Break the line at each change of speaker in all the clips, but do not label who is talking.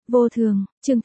Vô thường, chương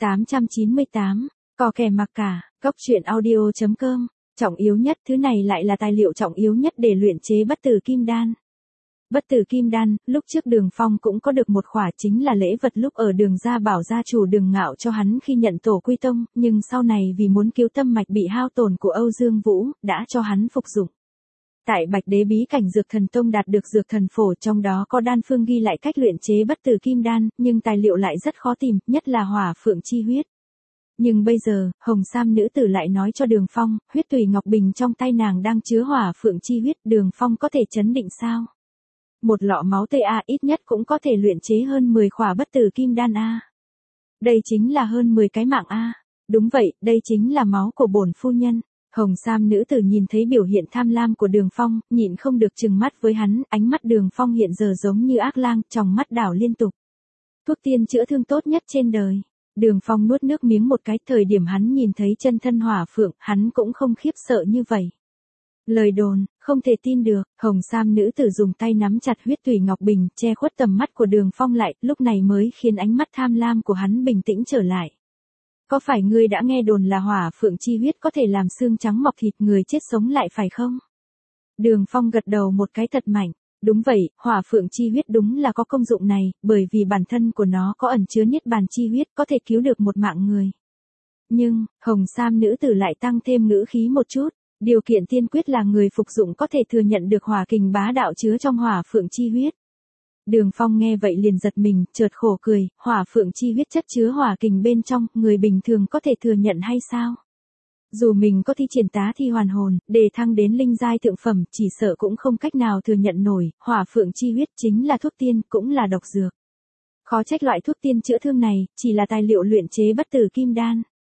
898, có kẻ mặc cả, góc truyện audio.com, trọng yếu nhất thứ này lại là tài liệu trọng yếu nhất để luyện chế bất tử kim đan. Bất tử kim đan, lúc trước Đường Phong cũng có được một khỏa chính là lễ vật lúc ở Đường gia bảo gia chủ Đường Ngạo cho hắn khi nhận tổ quy tông, nhưng sau này vì muốn cứu tâm mạch bị hao tổn của Âu Dương Vũ, đã cho hắn phục dụng. Tại Bạch Đế bí cảnh Dược Thần Tông đạt được Dược Thần Phổ, trong đó có đan phương ghi lại cách luyện chế bất tử kim đan, nhưng tài liệu lại rất khó tìm, nhất là hỏa phượng chi huyết. Nhưng bây giờ, Hồng Sam nữ tử lại nói cho Đường Phong, huyết tùy ngọc bình trong tay nàng đang chứa hỏa phượng chi huyết, Đường Phong có thể chấn định sao? Một lọ máu tê A ít nhất cũng có thể luyện chế hơn 10 khỏa bất tử kim đan A. Đây chính là hơn 10 cái mạng A. Đúng vậy, đây chính là máu của bổn phu nhân. Hồng Sam nữ tử nhìn thấy biểu hiện tham lam của Đường Phong, nhịn không được trừng mắt với hắn, ánh mắt Đường Phong hiện giờ giống như ác lang, tròng mắt đảo liên tục. Thuốc tiên chữa thương tốt nhất trên đời. Đường Phong nuốt nước miếng một cái, thời điểm hắn nhìn thấy chân thân hỏa phượng, hắn cũng không khiếp sợ như vậy. Lời đồn, không thể tin được, Hồng Sam nữ tử dùng tay nắm chặt huyết tùy ngọc bình, che khuất tầm mắt của Đường Phong lại, lúc này mới khiến ánh mắt tham lam của hắn bình tĩnh trở lại. Có phải ngươi đã nghe đồn là hỏa phượng chi huyết có thể làm xương trắng mọc thịt, người chết sống lại phải không? Đường Phong gật đầu một cái thật mạnh. Đúng vậy, hỏa phượng chi huyết đúng là có công dụng này, bởi vì bản thân của nó có ẩn chứa niết bàn chi huyết, có thể cứu được một mạng người. Nhưng, Hồng Sam nữ tử lại tăng thêm ngữ khí một chút, điều kiện tiên quyết là người phục dụng có thể thừa nhận được hỏa kình bá đạo chứa trong hỏa phượng chi huyết. Đường Phong nghe vậy liền giật mình, chợt khổ cười, hỏa phượng chi huyết chất chứa hỏa kình bên trong, người bình thường có thể thừa nhận hay sao? Dù mình có thi triển tá thi hoàn hồn, đề thăng đến linh giai thượng phẩm, chỉ sợ cũng không cách nào thừa nhận nổi, hỏa phượng chi huyết chính là thuốc tiên, cũng là độc dược. Khó trách loại thuốc tiên chữa thương này, chỉ là tài liệu luyện chế bất tử kim đan.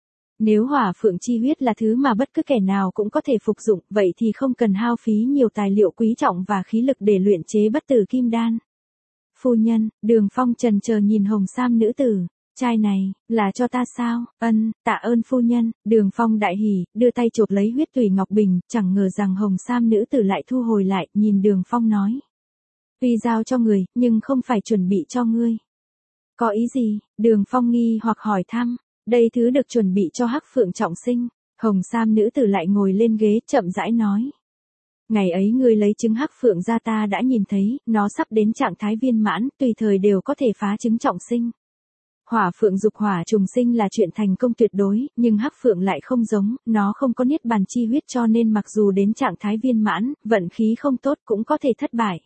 Nếu hỏa phượng chi huyết là thứ mà bất cứ kẻ nào cũng có thể phục dụng, vậy thì không cần hao phí nhiều tài liệu quý trọng và khí lực để luyện chế bất tử kim đan. Phu nhân, Đường Phong chần chờ nhìn Hồng Sam nữ tử. Chai này, là cho ta sao? Ân, tạ ơn phu nhân. Đường Phong đại hỉ, đưa tay chộp lấy huyết tùy ngọc bình, chẳng ngờ rằng Hồng Sam nữ tử lại thu hồi lại, nhìn Đường Phong nói. Tuy giao cho người, nhưng không phải chuẩn bị cho ngươi. Có ý gì? Đường Phong nghi hoặc hỏi thăm. Đây thứ được chuẩn bị cho Hắc Phượng trọng sinh. Hồng Sam nữ tử lại ngồi lên ghế, chậm rãi nói. Ngày ấy ngươi lấy trứng Hắc Phượng ra ta đã nhìn thấy, nó sắp đến trạng thái viên mãn, tùy thời đều có thể phá trứng trọng sinh. Hỏa phượng dục hỏa trùng sinh là chuyện thành công tuyệt đối, nhưng Hắc Phượng lại không giống, nó không có niết bàn chi huyết cho nên mặc dù đến trạng thái viên mãn, vận khí không tốt cũng có thể thất bại.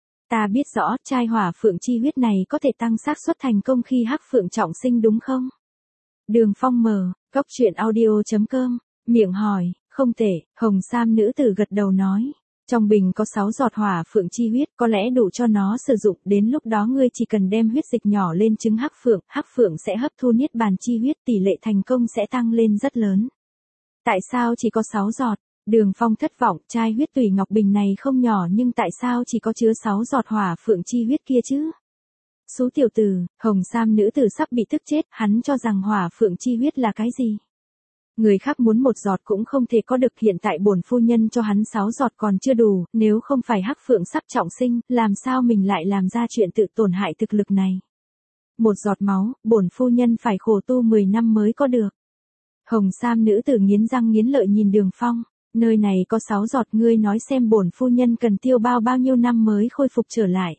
Ta biết rõ, chai hỏa phượng chi huyết này có thể tăng xác suất thành công khi Hắc Phượng trọng sinh đúng không? Đường Phong mở, góc truyện audio.com, miệng hỏi, không thể, Hồng Sam nữ tử gật đầu nói. Trong bình có 6 giọt hỏa phượng chi huyết, có lẽ đủ cho nó sử dụng, đến lúc đó ngươi chỉ cần đem huyết dịch nhỏ lên trứng Hắc Phượng sẽ hấp thu niết bàn chi huyết, tỷ lệ thành công sẽ tăng lên rất lớn. Tại sao chỉ có 6 giọt? Đường Phong thất vọng, chai huyết tùy ngọc bình này không nhỏ nhưng tại sao chỉ có chứa 6 giọt hỏa phượng chi huyết kia chứ? Số tiểu tử, Hồng Sam nữ tử sắp bị tức chết, hắn cho rằng hỏa phượng chi huyết là cái gì? Người khác muốn 1 giọt cũng không thể có được, hiện tại bổn phu nhân cho hắn 6 giọt còn chưa đủ, nếu không phải Hắc Phượng sắp trọng sinh, làm sao mình lại làm ra chuyện tự tổn hại thực lực này. 1 giọt máu, bổn phu nhân phải khổ tu 10 năm mới có được. Hồng Sam nữ tử nghiến răng nghiến lợi nhìn Đường Phong, nơi này có 6 giọt, ngươi nói xem bổn phu nhân cần tiêu bao nhiêu năm mới khôi phục trở lại.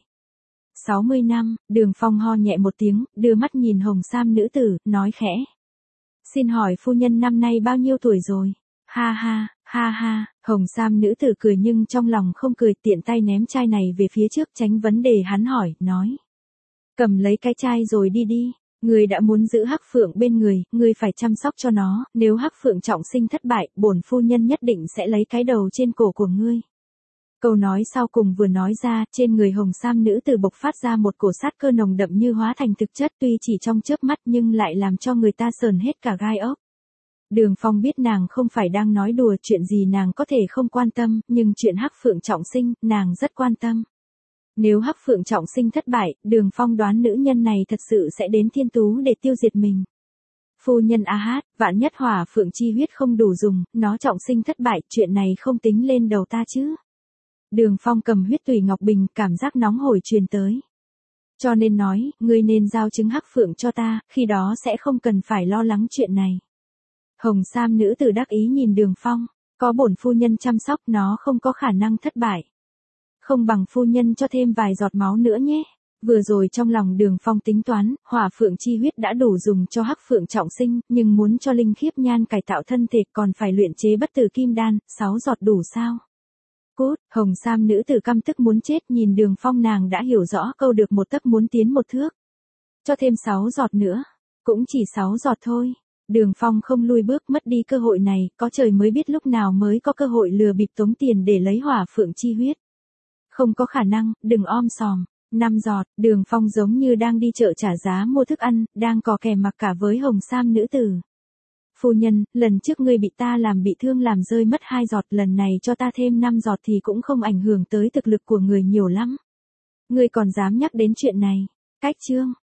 60 năm, Đường Phong ho nhẹ một tiếng, đưa mắt nhìn Hồng Sam nữ tử, nói khẽ. Xin hỏi phu nhân năm nay bao nhiêu tuổi rồi? Ha ha, Hồng Sam nữ tử cười nhưng trong lòng không cười, tiện tay ném chai này về phía trước tránh vấn đề hắn hỏi, nói. Cầm lấy cái chai rồi đi đi, người đã muốn giữ Hắc Phượng bên người, người phải chăm sóc cho nó, nếu Hắc Phượng trọng sinh thất bại, bổn phu nhân nhất định sẽ lấy cái đầu trên cổ của ngươi. Câu nói sau cùng vừa nói ra, trên người Hồng Sam nữ tử bộc phát ra một cổ sát cơ nồng đậm như hóa thành thực chất, tuy chỉ trong chớp mắt nhưng lại làm cho người ta sờn hết cả gai ốc. Đường Phong biết nàng không phải đang nói đùa, chuyện gì nàng có thể không quan tâm, nhưng chuyện Hắc Phượng trọng sinh, nàng rất quan tâm. Nếu Hắc Phượng trọng sinh thất bại, Đường Phong đoán nữ nhân này thật sự sẽ đến Thiên Tú để tiêu diệt mình. Phu nhân a hát, vạn nhất hỏa phượng chi huyết không đủ dùng, nó trọng sinh thất bại, chuyện này không tính lên đầu ta chứ. Đường Phong cầm huyết tùy ngọc bình, cảm giác nóng hổi truyền tới. Cho nên nói, ngươi nên giao trứng hắc phượng cho ta, khi đó sẽ không cần phải lo lắng chuyện này. Hồng sam nữ tử đắc ý nhìn Đường Phong, có bổn phu nhân chăm sóc nó không có khả năng thất bại. Không bằng phu nhân cho thêm vài giọt máu nữa nhé. Vừa rồi trong lòng Đường Phong tính toán, hỏa phượng chi huyết đã đủ dùng cho hắc phượng trọng sinh, nhưng muốn cho linh khiếp nhan cải tạo thân thể còn phải luyện chế bất tử kim đan, 6 giọt đủ sao? Cút, hồng sam nữ tử căm tức muốn chết nhìn Đường Phong nàng đã hiểu rõ câu được một tấc muốn tiến một thước. Cho thêm 6 giọt nữa, cũng chỉ 6 giọt thôi. Đường Phong không lui bước mất đi cơ hội này, có trời mới biết lúc nào mới có cơ hội lừa bịp tống tiền để lấy hỏa phượng chi huyết. Không có khả năng, đừng om sòm. 5 giọt, Đường Phong giống như đang đi chợ trả giá mua thức ăn, đang cò kè mặc cả với hồng sam nữ tử. Phu nhân, lần trước ngươi bị ta làm bị thương làm rơi mất 2 giọt, lần này cho ta thêm 5 giọt thì cũng không ảnh hưởng tới thực lực của người nhiều lắm. Ngươi còn dám nhắc đến chuyện này. Cách chương